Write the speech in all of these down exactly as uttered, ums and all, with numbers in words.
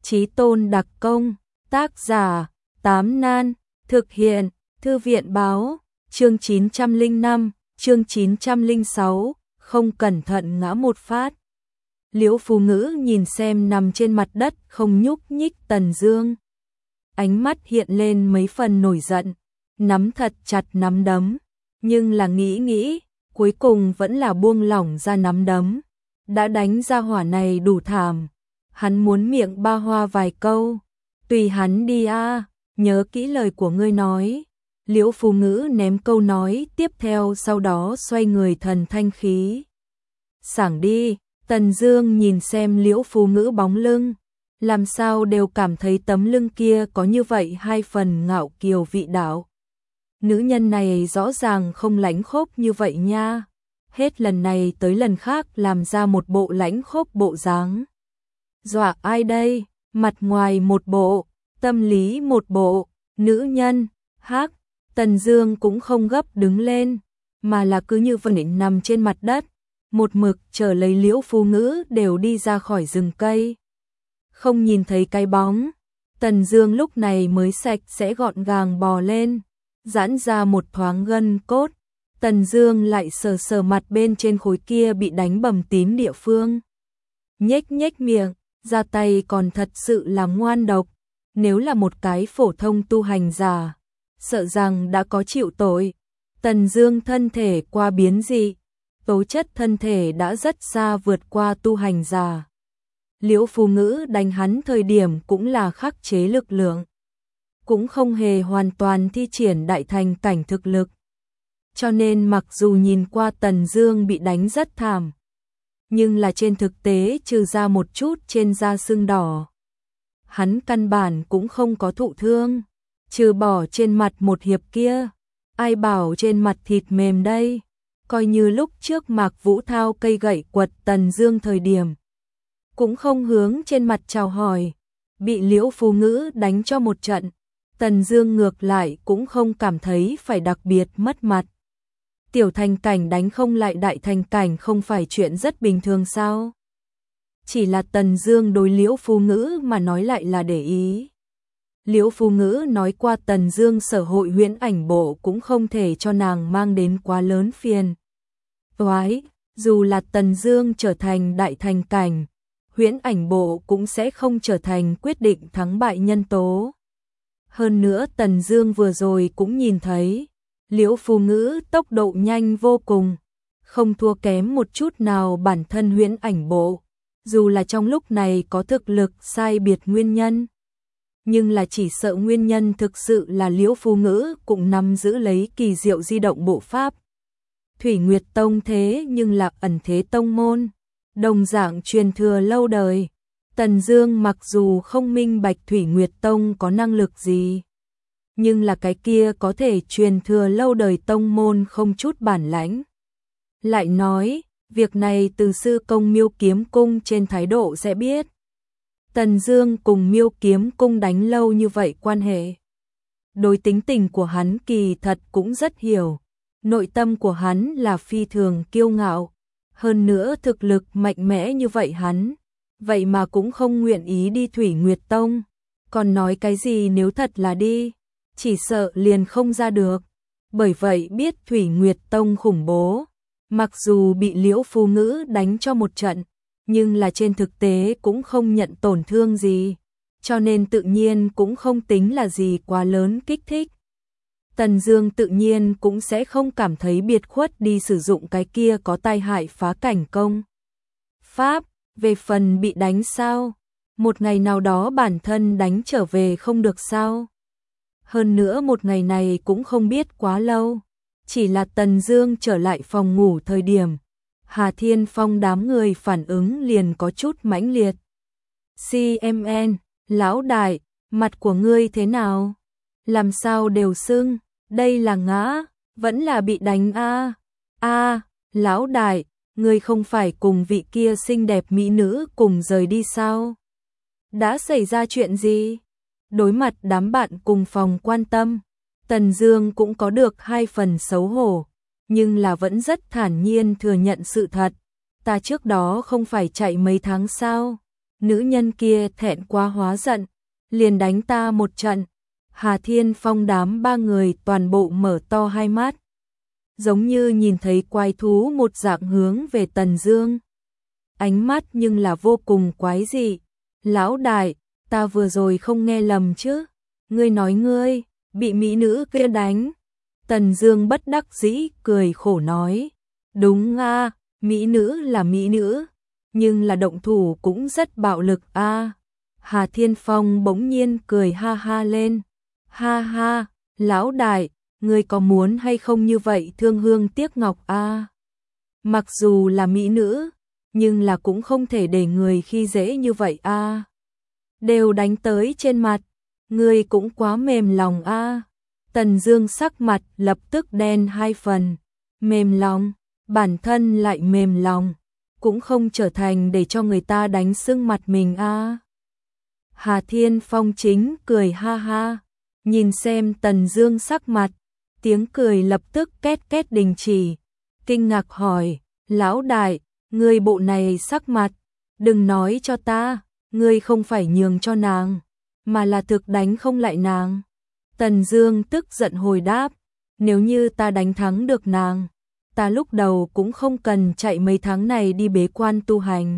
Chí tôn đặc công, tác giả, Tám Nan, thực hiện, Thư viện báo, chương chín trăm lẻ năm, chương chín trăm lẻ sáu, không cẩn thận ngã một phát. Liễu Phù Ngữ nhìn xem nằm trên mặt đất không nhúc nhích Tần Dương. Ánh mắt hiện lên mấy phần nổi giận, nắm thật chặt nắm đấm, nhưng là nghĩ nghĩ, cuối cùng vẫn là buông lỏng ra nắm đấm. Đã đánh ra hỏa này đủ thảm, hắn muốn miệng ba hoa vài câu, tùy hắn đi a, nhớ kỹ lời của ngươi nói. Liễu Phù Ngữ ném câu nói tiếp theo, sau đó xoay người thần thanh khí sảng đi. Tần Dương nhìn xem Liễu Phù Ngữ bóng lưng, làm sao đều cảm thấy tấm lưng kia có như vậy hai phần ngạo kiều vị đạo. Nữ nhân này rõ ràng không lãnh khốc như vậy nha, hết lần này tới lần khác làm ra một bộ lãnh khốc bộ dáng. Dọa ai đây, mặt ngoài một bộ, tâm lý một bộ, nữ nhân, hắc. Tần Dương cũng không gấp đứng lên, mà là cứ như vậy nằm trên mặt đất, một mực chờ lấy Liễu Phù Ngữ đều đi ra khỏi rừng cây. Không nhìn thấy cái bóng, Tần Dương lúc này mới sạch sẽ gọn gàng bò lên, giãn ra một thoáng gân cốt. Tần Dương lại sờ sờ mặt bên trên khối kia bị đánh bầm tím địa phương. Nhếch nhếch miệng, ra tay còn thật sự là ngoan độc, nếu là một cái phổ thông tu hành giả, sợ rằng đã có chịu tội. Tần Dương thân thể qua biến dị, tố chất thân thể đã rất xa vượt qua tu hành giả. Liễu Phù Ngữ đánh hắn thời điểm cũng là khắc chế lực lượng, cũng không hề hoàn toàn thi triển đại thành cảnh thực lực. Cho nên mặc dù nhìn qua Tần Dương bị đánh rất thảm, nhưng là trên thực tế trừ ra một chút trên da sưng đỏ, hắn căn bản cũng không có thụ thương, trừ bỏ trên mặt một hiệp kia, ai bảo trên mặt thịt mềm đây. Coi như lúc trước Mạc Vũ thao cây gậy quật Tần Dương thời điểm, cũng không hướng trên mặt chào hỏi, bị Liễu Phù Ngữ đánh cho một trận, Tần Dương ngược lại cũng không cảm thấy phải đặc biệt mất mặt. Tiểu thành cảnh đánh không lại đại thành cảnh không phải chuyện rất bình thường sao? Chỉ là Tần Dương đối Liễu Phù Ngữ mà nói lại là để ý. Liễu Phù Ngữ nói qua Tần Dương sở hội huyễn ảnh bộ cũng không thể cho nàng mang đến quá lớn phiền toái, dù là Tần Dương trở thành đại thành cảnh, huyễn ảnh bộ cũng sẽ không trở thành quyết định thắng bại nhân tố. Hơn nữa Tần Dương vừa rồi cũng nhìn thấy, Liễu Phù Ngữ tốc độ nhanh vô cùng, không thua kém một chút nào bản thân huyễn ảnh bộ, dù là trong lúc này có thực lực sai biệt nguyên nhân. Nhưng là chỉ sợ nguyên nhân thực sự là Liễu Phù Ngữ cũng nắm giữ lấy kỳ diệu di động bộ pháp. Thủy Nguyệt Tông thế nhưng là ẩn thế tông môn, đồng dạng truyền thừa lâu đời. Tần Dương mặc dù không minh bạch Thủy Nguyệt Tông có năng lực gì, nhưng là cái kia có thể truyền thừa lâu đời tông môn không chút bản lãnh. Lại nói, việc này từ sư công Miêu Kiếm Cung trên thái độ sẽ biết. Tần Dương cùng Miêu Kiếm Cung đánh lâu như vậy quan hệ, đối tính tình của hắn kỳ thật cũng rất hiểu. Nội tâm của hắn là phi thường kiêu ngạo, hơn nữa thực lực mạnh mẽ như vậy hắn, vậy mà cũng không nguyện ý đi Thủy Nguyệt Tông, còn nói cái gì nếu thật là đi, chỉ sợ liền không ra được. Bởi vậy biết Thủy Nguyệt Tông khủng bố, mặc dù bị Liễu Phù Ngữ đánh cho một trận, nhưng là trên thực tế cũng không nhận tổn thương gì, cho nên tự nhiên cũng không tính là gì quá lớn kích thích. Tần Dương tự nhiên cũng sẽ không cảm thấy biệt khuất đi sử dụng cái kia có tai hại phá cảnh công pháp. Về phần bị đánh sao, một ngày nào đó bản thân đánh trở về không được sao? Hơn nữa một ngày này cũng không biết quá lâu, chỉ là Tần Dương trở lại phòng ngủ thời điểm, Hà Thiên Phong đám người phản ứng liền có chút mãnh liệt. xê em en, lão đại, mặt của ngươi thế nào? Làm sao đều sưng, đây là ngã, vẫn là bị đánh a? A, lão đại, ngươi không phải cùng vị kia xinh đẹp mỹ nữ cùng rời đi sao? Đã xảy ra chuyện gì? Đối mặt đám bạn cùng phòng quan tâm, Tần Dương cũng có được hai phần xấu hổ, nhưng là vẫn rất thản nhiên thừa nhận sự thật. Ta trước đó không phải chạy mấy tháng sao? nữ nhân kia thẹn quá hóa giận, liền đánh ta một trận. Hà Thiên Phong đám ba người toàn bộ mở to hai mắt, giống như nhìn thấy quái thú một dạng hướng về Tần Dương. Ánh mắt nhưng là vô cùng quái dị. Lão đại, ta vừa rồi không nghe lầm chứ? Ngươi nói ngươi bị mỹ nữ kia đánh? Tần Dương bất đắc dĩ cười khổ nói, đúng a, mỹ nữ là mỹ nữ, nhưng là động thủ cũng rất bạo lực a. Hà Thiên Phong bỗng nhiên cười ha ha lên, ha ha, lão đại, ngươi có muốn hay không như vậy thương hương tiếc ngọc a? Mặc dù là mỹ nữ, nhưng là cũng không thể để người khi dễ như vậy a. Đều đánh tới trên mặt, ngươi cũng quá mềm lòng a. Tần Dương sắc mặt lập tức đen hai phần, mềm lòng, bản thân lại mềm lòng, cũng không trở thành để cho người ta đánh sưng mặt mình a. Hà Thiên Phong chính cười ha ha, nhìn xem Tần Dương sắc mặt, tiếng cười lập tức két két đình chỉ, kinh ngạc hỏi, lão đại, ngươi bộ này sắc mặt, đừng nói cho ta, ngươi không phải nhường cho nàng, mà là thực đánh không lại nàng. Tần Dương tức giận hồi đáp, nếu như ta đánh thắng được nàng, ta lúc đầu cũng không cần chạy mấy tháng này đi bế quan tu hành.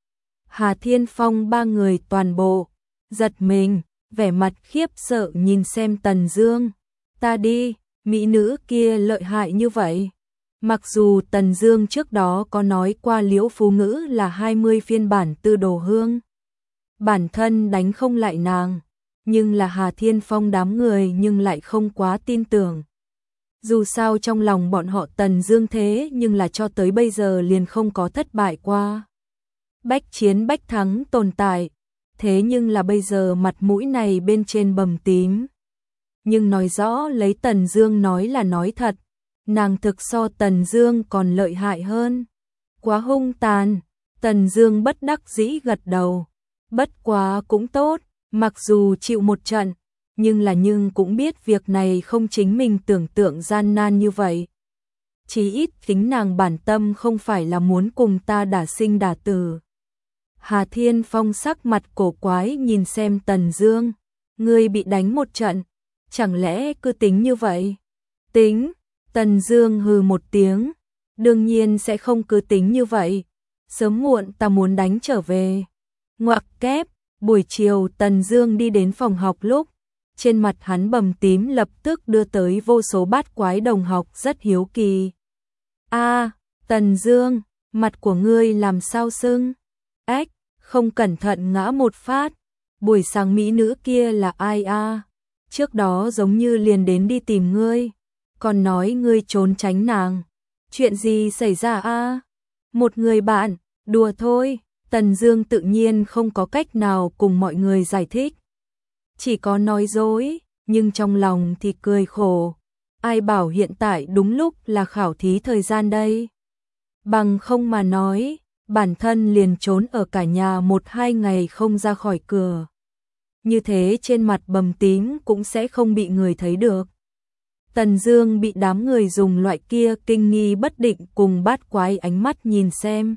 Hà Thiên Phong ba người toàn bộ giật mình, vẻ mặt khiếp sợ nhìn xem Tần Dương. Ta đi, mỹ nữ kia lợi hại như vậy. Mặc dù Tần Dương trước đó có nói qua Liễu Phú Ngữ là hai mươi phiên bản Tư Đồ Hương, bản thân đánh không lại nàng, nhưng là Hà Thiên Phong đám người nhưng lại không quá tin tưởng. Dù sao trong lòng bọn họ Tần Dương thế nhưng là cho tới bây giờ liền không có thất bại qua. Bách chiến bách thắng tồn tại, thế nhưng là bây giờ mặt mũi này bên trên bầm tím. Nhưng nói rõ lấy Tần Dương nói là nói thật, nàng thực so Tần Dương còn lợi hại hơn. Quá hung tàn, Tần Dương bất đắc dĩ gật đầu. Bất quá cũng tốt, mặc dù chịu một trận, nhưng là nhưng cũng biết việc này không chính mình tưởng tượng gian nan như vậy. Chí ít tính nàng bản tâm không phải là muốn cùng ta đả sinh đả tử. Hà Thiên Phong sắc mặt cổ quái nhìn xem Tần Dương, ngươi bị đánh một trận, chẳng lẽ cứ tính như vậy? Tính, Tần Dương hừ một tiếng, đương nhiên sẽ không cứ tính như vậy, sớm muộn ta muốn đánh trở về. Ngoặc kép, buổi chiều Tần Dương đi đến phòng học lúc, trên mặt hắn bầm tím lập tức đưa tới vô số bát quái đồng học rất hiếu kỳ. A, Tần Dương, mặt của ngươi làm sao sưng? Ếch, không cẩn thận ngã một phát. Buổi sáng mỹ nữ kia là ai a? Trước đó giống như liền đến đi tìm ngươi, còn nói ngươi trốn tránh nàng. Chuyện gì xảy ra a? Một người bạn, đùa thôi. Tần Dương tự nhiên không có cách nào cùng mọi người giải thích, chỉ có nói dối, nhưng trong lòng thì cười khổ. Ai bảo hiện tại đúng lúc là khảo thí thời gian đây. Bằng không mà nói, bản thân liền trốn ở cả nhà một hai ngày không ra khỏi cửa. Như thế trên mặt bầm tím cũng sẽ không bị người thấy được. Tần Dương bị đám người dùng loại kia kinh nghi bất định cùng bát quái ánh mắt nhìn xem.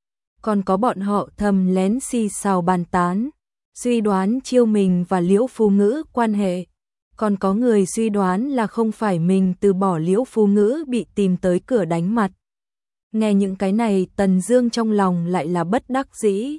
Còn có bọn họ thầm lén xì xào bàn tán, suy đoán Chiêu mình và Liễu Phú Ngữ quan hệ. Còn có người suy đoán là không phải mình từ bỏ Liễu Phú Ngữ bị tìm tới cửa đánh mặt. Nghe những cái này Tần Dương trong lòng lại là bất đắc dĩ,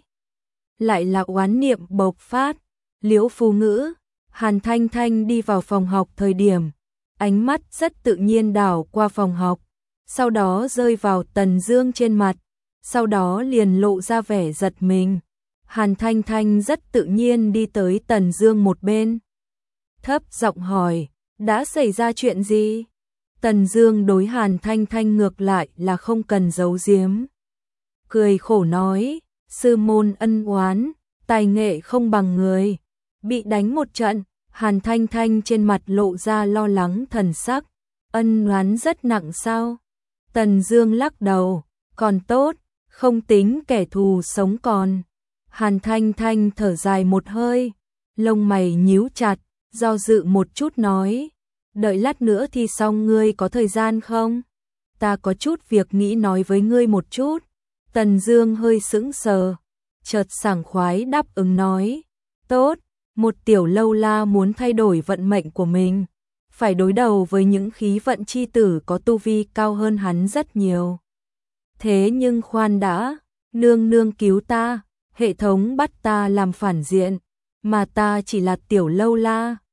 lại là oán niệm bộc phát. Liễu Phú Ngữ, Hàn Thanh Thanh đi vào phòng học thời điểm, ánh mắt rất tự nhiên đảo qua phòng học, sau đó rơi vào Tần Dương trên mặt, sau đó liền lộ ra vẻ giật mình. Hàn Thanh Thanh rất tự nhiên đi tới Tần Dương một bên, thấp giọng hỏi, đã xảy ra chuyện gì? Tần Dương đối Hàn Thanh Thanh ngược lại là không cần giấu giếm, cười khổ nói, sư môn ân oán, tài nghệ không bằng người, bị đánh một trận. Hàn Thanh Thanh trên mặt lộ ra lo lắng thần sắc, ân oán rất nặng sao? Tần Dương lắc đầu, còn tốt, không tính kẻ thù sống còn. Hàn Thanh Thanh thở dài một hơi, lông mày nhíu chặt, do dự một chút nói, đợi lát nữa thì xong ngươi có thời gian không? Ta có chút việc nghĩ nói với ngươi một chút. Tần Dương hơi sững sờ, chợt sảng khoái đáp ứng nói, tốt, một tiểu lâu la muốn thay đổi vận mệnh của mình, phải đối đầu với những khí vận chi tử có tu vi cao hơn hắn rất nhiều. Thế nhưng khoan đã, nương nương cứu ta, hệ thống bắt ta làm phản diện, mà ta chỉ là tiểu lâu la,